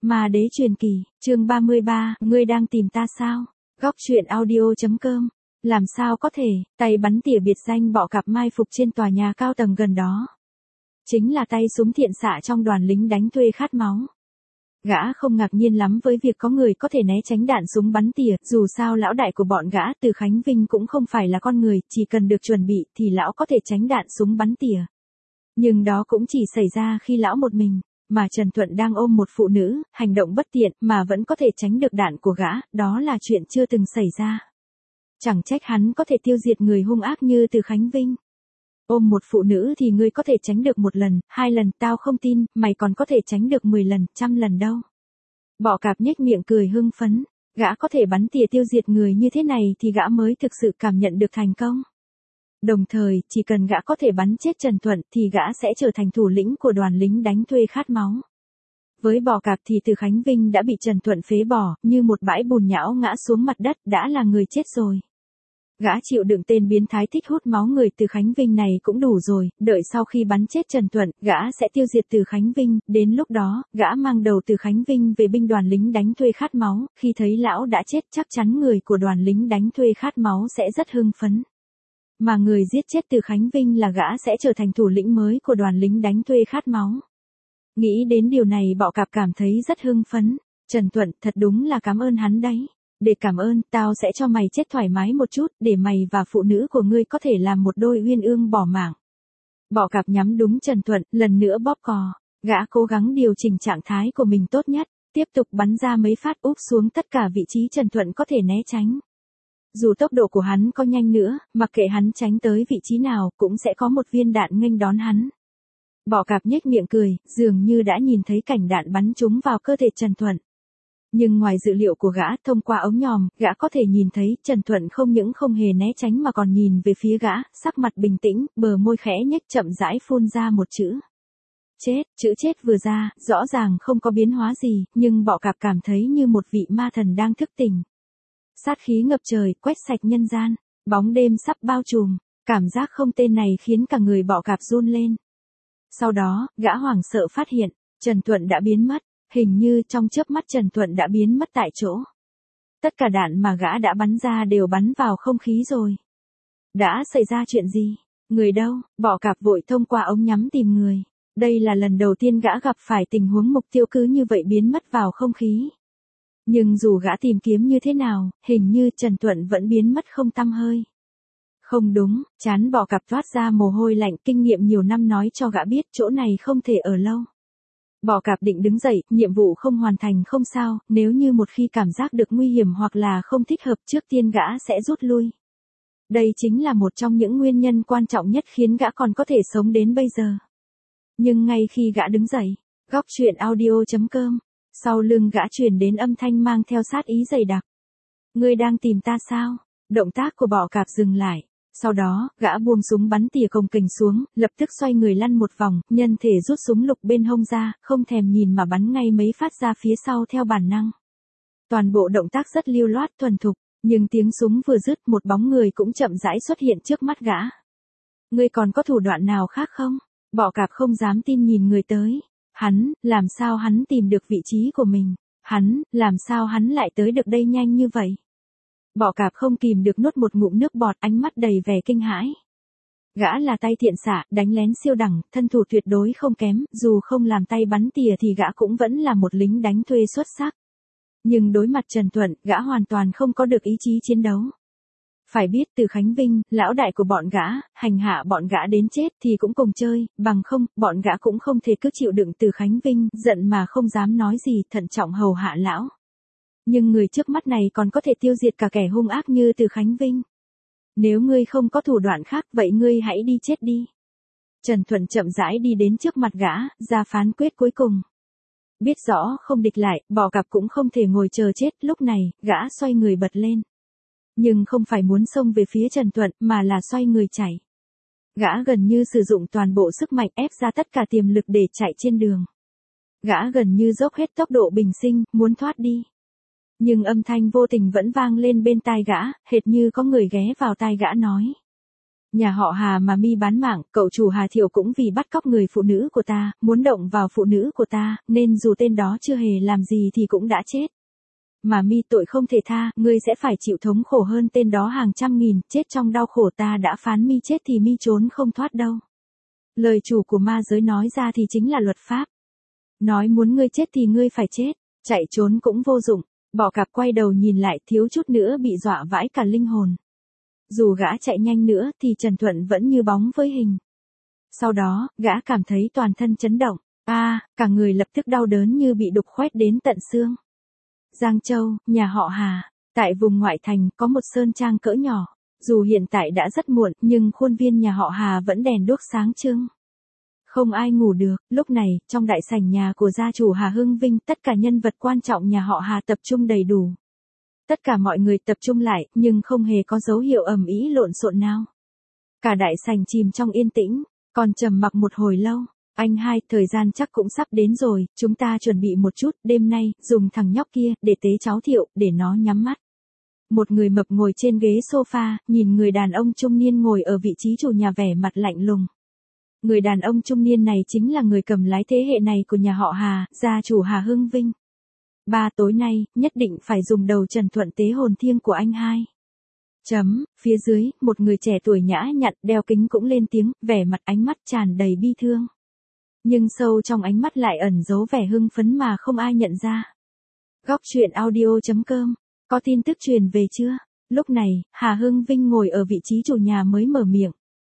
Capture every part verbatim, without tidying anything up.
Ma đế truyền kỳ, chương ba mươi ba, ngươi đang tìm ta sao? Góc truyện audio chấm com. Làm sao có thể, tay bắn tỉa biệt danh bọ cạp mai phục trên tòa nhà cao tầng gần đó. Chính là tay súng thiện xạ trong đoàn lính đánh thuê khát máu. Gã không ngạc nhiên lắm với việc có người có thể né tránh đạn súng bắn tỉa, dù sao lão đại của bọn gã Từ Khánh Vinh cũng không phải là con người, chỉ cần được chuẩn bị thì lão có thể tránh đạn súng bắn tỉa. Nhưng đó cũng chỉ xảy ra khi lão một mình, mà Trần Thuận đang ôm một phụ nữ, hành động bất tiện mà vẫn có thể tránh được đạn của gã, đó là chuyện chưa từng xảy ra. Chẳng trách hắn có thể tiêu diệt người hung ác như Từ Khánh Vinh. Ôm một phụ nữ thì ngươi có thể tránh được một lần, hai lần, tao không tin, mày còn có thể tránh được mười lần, trăm lần đâu. Bọ cạp nhếch miệng cười hưng phấn, gã có thể bắn tỉa tiêu diệt người như thế này thì gã mới thực sự cảm nhận được thành công. Đồng thời, chỉ cần gã có thể bắn chết Trần Thuận thì gã sẽ trở thành thủ lĩnh của đoàn lính đánh thuê khát máu. Với bọ cạp thì Từ Khánh Vinh đã bị Trần Thuận phế bỏ, như một bãi bùn nhão ngã xuống mặt đất, đã là người chết rồi. Gã chịu đựng tên biến thái thích hút máu người Từ Khánh Vinh này cũng đủ rồi, đợi sau khi bắn chết Trần Thuận, gã sẽ tiêu diệt Từ Khánh Vinh, đến lúc đó, gã mang đầu Từ Khánh Vinh về binh đoàn lính đánh thuê khát máu, khi thấy lão đã chết chắc chắn người của đoàn lính đánh thuê khát máu sẽ rất hưng phấn. Mà người giết chết Từ Khánh Vinh là gã sẽ trở thành thủ lĩnh mới của đoàn lính đánh thuê khát máu. Nghĩ đến điều này bọ cạp cảm thấy rất hưng phấn, Trần Thuận thật đúng là cảm ơn hắn đấy. Để cảm ơn, tao sẽ cho mày chết thoải mái một chút, để mày và phụ nữ của ngươi có thể làm một đôi uyên ương bỏ mạng. Bọ cạp nhắm đúng Trần Thuận, lần nữa bóp cò, gã cố gắng điều chỉnh trạng thái của mình tốt nhất, tiếp tục bắn ra mấy phát úp xuống tất cả vị trí Trần Thuận có thể né tránh. Dù tốc độ của hắn có nhanh nữa, mặc kệ hắn tránh tới vị trí nào, cũng sẽ có một viên đạn nghênh đón hắn. Bọ cạp nhếch miệng cười, dường như đã nhìn thấy cảnh đạn bắn trúng vào cơ thể Trần Thuận. Nhưng ngoài dự liệu của gã, thông qua ống nhòm, gã có thể nhìn thấy Trần Thuận không những không hề né tránh mà còn nhìn về phía gã, sắc mặt bình tĩnh, bờ môi khẽ nhếch chậm rãi phun ra một chữ. Chết, chữ chết vừa ra, rõ ràng không có biến hóa gì, nhưng bọ cạp cảm thấy như một vị ma thần đang thức tỉnh. Sát khí ngập trời, quét sạch nhân gian, bóng đêm sắp bao trùm, cảm giác không tên này khiến cả người bọ cạp run lên. Sau đó, gã hoảng sợ phát hiện, Trần Thuận đã biến mất. Hình như trong chớp mắt Trần Thuận đã biến mất tại chỗ. Tất cả đạn mà gã đã bắn ra đều bắn vào không khí rồi. Đã xảy ra chuyện gì? Người đâu? Bọ cạp vội thông qua ống nhắm tìm người. Đây là lần đầu tiên gã gặp phải tình huống mục tiêu cứ như vậy biến mất vào không khí. Nhưng dù gã tìm kiếm như thế nào, hình như Trần Thuận vẫn biến mất không tăm hơi. Không đúng, trán bọ cạp toát ra mồ hôi lạnh, kinh nghiệm nhiều năm nói cho gã biết chỗ này không thể ở lâu. Bọ cạp định đứng dậy, nhiệm vụ không hoàn thành không sao, nếu như một khi cảm giác được nguy hiểm hoặc là không thích hợp trước tiên gã sẽ rút lui. Đây chính là một trong những nguyên nhân quan trọng nhất khiến gã còn có thể sống đến bây giờ. Nhưng ngay khi gã đứng dậy, góc truyện audio chấm com, sau lưng gã truyền đến âm thanh mang theo sát ý dày đặc. Ngươi đang tìm ta sao? Động tác của bọ cạp dừng lại. Sau đó, gã buông súng bắn tỉa cồng kềnh xuống, lập tức xoay người lăn một vòng, nhân thể rút súng lục bên hông ra, không thèm nhìn mà bắn ngay mấy phát ra phía sau theo bản năng. Toàn bộ động tác rất lưu loát thuần thục, nhưng tiếng súng vừa dứt một bóng người cũng chậm rãi xuất hiện trước mắt gã. Ngươi còn có thủ đoạn nào khác không? Bọ cạp không dám tin nhìn người tới. Hắn, làm sao hắn tìm được vị trí của mình? Hắn, làm sao hắn lại tới được đây nhanh như vậy? Bọ cạp không kìm được nuốt một ngụm nước bọt, ánh mắt đầy vẻ kinh hãi. Gã là tay thiện xạ, đánh lén siêu đẳng, thân thủ tuyệt đối không kém, dù không làm tay bắn tỉa thì gã cũng vẫn là một lính đánh thuê xuất sắc. Nhưng đối mặt Trần Thuận, gã hoàn toàn không có được ý chí chiến đấu. Phải biết Từ Khánh Vinh, lão đại của bọn gã, hành hạ bọn gã đến chết thì cũng cùng chơi, bằng không, bọn gã cũng không thể cứ chịu đựng Từ Khánh Vinh, giận mà không dám nói gì, thận trọng hầu hạ lão. Nhưng người trước mắt này còn có thể tiêu diệt cả kẻ hung ác như Từ Khánh Vinh. Nếu ngươi không có thủ đoạn khác, vậy ngươi hãy đi chết đi. Trần Thuận chậm rãi đi đến trước mặt gã, ra phán quyết cuối cùng. Biết rõ không địch lại, bọ cạp cũng không thể ngồi chờ chết, lúc này, gã xoay người bật lên. Nhưng không phải muốn xông về phía Trần Thuận, mà là xoay người chạy. Gã gần như sử dụng toàn bộ sức mạnh ép ra tất cả tiềm lực để chạy trên đường. Gã gần như dốc hết tốc độ bình sinh, muốn thoát đi. Nhưng âm thanh vô tình vẫn vang lên bên tai gã, hệt như có người ghé vào tai gã nói. Nhà họ Hà mà mi bán mạng, cậu chủ Hà Thiệu cũng vì bắt cóc người phụ nữ của ta, muốn động vào phụ nữ của ta, nên dù tên đó chưa hề làm gì thì cũng đã chết. Mà mi tội không thể tha, ngươi sẽ phải chịu thống khổ hơn tên đó hàng trăm nghìn, chết trong đau khổ, ta đã phán mi chết thì mi trốn không thoát đâu. Lời chủ của ma giới nói ra thì chính là luật pháp. Nói muốn ngươi chết thì ngươi phải chết, chạy trốn cũng vô dụng. Bọ cạp quay đầu nhìn lại, thiếu chút nữa bị dọa vãi cả linh hồn. Dù gã chạy nhanh nữa thì Trần Thuận vẫn như bóng với hình. Sau đó, gã cảm thấy toàn thân chấn động, a, à, cả người lập tức đau đớn như bị đục khoét đến tận xương. Giang Châu, nhà họ Hà, tại vùng ngoại thành có một sơn trang cỡ nhỏ, dù hiện tại đã rất muộn nhưng khuôn viên nhà họ Hà vẫn đèn đuốc sáng trưng. Không ai ngủ được, lúc này, trong đại sảnh nhà của gia chủ Hà Hưng Vinh, tất cả nhân vật quan trọng nhà họ Hà tập trung đầy đủ. Tất cả mọi người tập trung lại, nhưng không hề có dấu hiệu ầm ĩ lộn xộn nào. Cả đại sảnh chìm trong yên tĩnh, còn trầm mặc một hồi lâu. Anh hai, thời gian chắc cũng sắp đến rồi, chúng ta chuẩn bị một chút, đêm nay, dùng thằng nhóc kia, để tế cháu Thiệu, để nó nhắm mắt. Một người mập ngồi trên ghế sofa, nhìn người đàn ông trung niên ngồi ở vị trí chủ nhà vẻ mặt lạnh lùng. Người đàn ông trung niên này chính là người cầm lái thế hệ này của nhà họ Hà, gia chủ Hà Hưng Vinh. Ba, tối nay, nhất định phải dùng đầu Trần Thuận tế hồn thiêng của anh hai. Chấm, phía dưới, một người trẻ tuổi nhã nhặn, đeo kính cũng lên tiếng, vẻ mặt ánh mắt tràn đầy bi thương. Nhưng sâu trong ánh mắt lại ẩn giấu vẻ hưng phấn mà không ai nhận ra. Góc truyện audio chấm com, có tin tức truyền về chưa? Lúc này, Hà Hưng Vinh ngồi ở vị trí chủ nhà mới mở miệng.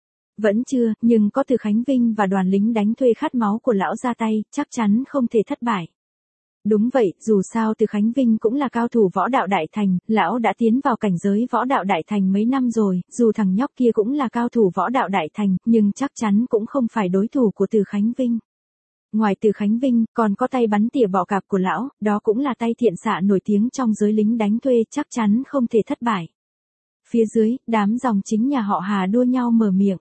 Vẫn chưa, nhưng có Từ Khánh Vinh và đoàn lính đánh thuê khát máu của lão ra tay, chắc chắn không thể thất bại. Đúng vậy, dù sao Từ Khánh Vinh cũng là cao thủ võ đạo đại thành, lão đã tiến vào cảnh giới võ đạo đại thành mấy năm rồi, dù thằng nhóc kia cũng là cao thủ võ đạo đại thành, nhưng chắc chắn cũng không phải đối thủ của Từ Khánh Vinh. Ngoài Từ Khánh Vinh, còn có tay bắn tỉa bọ cạp của lão, đó cũng là tay thiện xạ nổi tiếng trong giới lính đánh thuê, chắc chắn không thể thất bại. Phía dưới, đám dòng chính nhà họ Hà đua nhau mở miệng.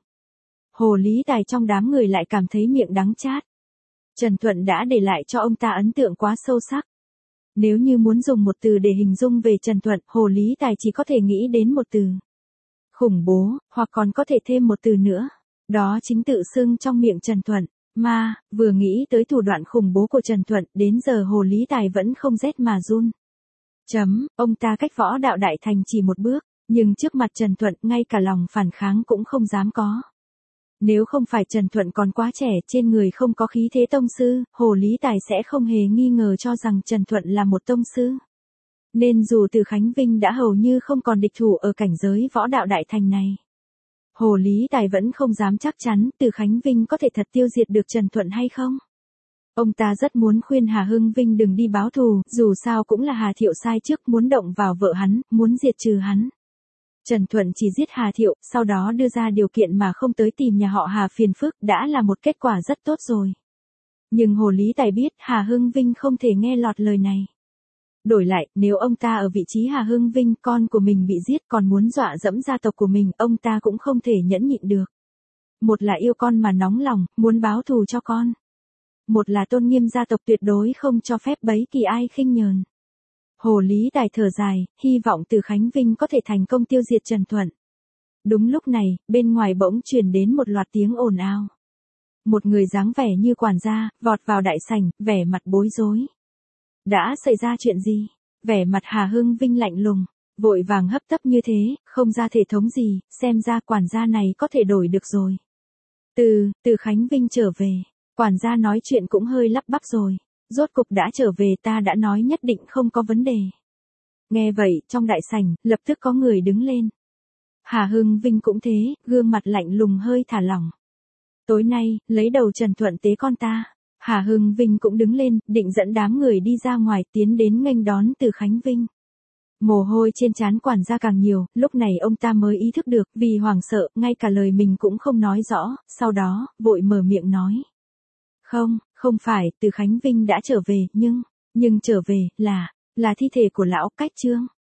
Hồ Lý Tài trong đám người lại cảm thấy miệng đắng chát. Trần Thuận đã để lại cho ông ta ấn tượng quá sâu sắc. Nếu như muốn dùng một từ để hình dung về Trần Thuận, Hồ Lý Tài chỉ có thể nghĩ đến một từ. Khủng bố, hoặc còn có thể thêm một từ nữa. Đó chính tự xưng trong miệng Trần Thuận. Mà, vừa nghĩ tới thủ đoạn khủng bố của Trần Thuận, đến giờ Hồ Lý Tài vẫn không rét mà run. Chấm, ông ta cách võ đạo đại thành chỉ một bước, nhưng trước mặt Trần Thuận, ngay cả lòng phản kháng cũng không dám có. Nếu không phải Trần Thuận còn quá trẻ, trên người không có khí thế tông sư, Hồ Lý Tài sẽ không hề nghi ngờ cho rằng Trần Thuận là một tông sư. Nên dù Từ Khánh Vinh đã hầu như không còn địch thủ ở cảnh giới võ đạo đại thành này, Hồ Lý Tài vẫn không dám chắc chắn Từ Khánh Vinh có thể thật tiêu diệt được Trần Thuận hay không. Ông ta rất muốn khuyên Hà Hưng Vinh đừng đi báo thù, dù sao cũng là Hà Thiệu sai trước, muốn động vào vợ hắn, muốn diệt trừ hắn. Trần Thuận chỉ giết Hà Thiệu, sau đó đưa ra điều kiện mà không tới tìm nhà họ Hà phiền phức, đã là một kết quả rất tốt rồi. Nhưng Hồ Lý Tài biết Hà Hưng Vinh không thể nghe lọt lời này. Đổi lại, nếu ông ta ở vị trí Hà Hưng Vinh, con của mình bị giết còn muốn dọa dẫm gia tộc của mình, ông ta cũng không thể nhẫn nhịn được. Một là yêu con mà nóng lòng, muốn báo thù cho con. Một là tôn nghiêm gia tộc tuyệt đối không cho phép bấy kỳ ai khinh nhờn. Hồ Lý Tài thở dài, hy vọng Từ Khánh Vinh có thể thành công tiêu diệt Trần Thuận. Đúng lúc này, bên ngoài bỗng truyền đến một loạt tiếng ồn ào. Một người dáng vẻ như quản gia, vọt vào đại sảnh, vẻ mặt bối rối. Đã xảy ra chuyện gì? Vẻ mặt Hà Hưng Vinh lạnh lùng, vội vàng hấp tấp như thế, không ra thể thống gì, xem ra quản gia này có thể đổi được rồi. Từ, Từ Khánh Vinh trở về, quản gia nói chuyện cũng hơi lắp bắp rồi. Rốt cục đã trở về, ta đã nói nhất định không có vấn đề. Nghe vậy, trong đại sảnh, lập tức có người đứng lên. Hà Hưng Vinh cũng thế, gương mặt lạnh lùng hơi thả lỏng. Tối nay, lấy đầu Trần Thuận tế con ta. Hà Hưng Vinh cũng đứng lên, định dẫn đám người đi ra ngoài, tiến đến nghênh đón Từ Khánh Vinh. Mồ hôi trên trán quản gia càng nhiều, lúc này ông ta mới ý thức được, vì hoảng sợ, ngay cả lời mình cũng không nói rõ, sau đó, vội mở miệng nói. Không, không phải, Từ Khánh Vinh đã trở về, nhưng, nhưng trở về, là, là thi thể của lão Cách Trương.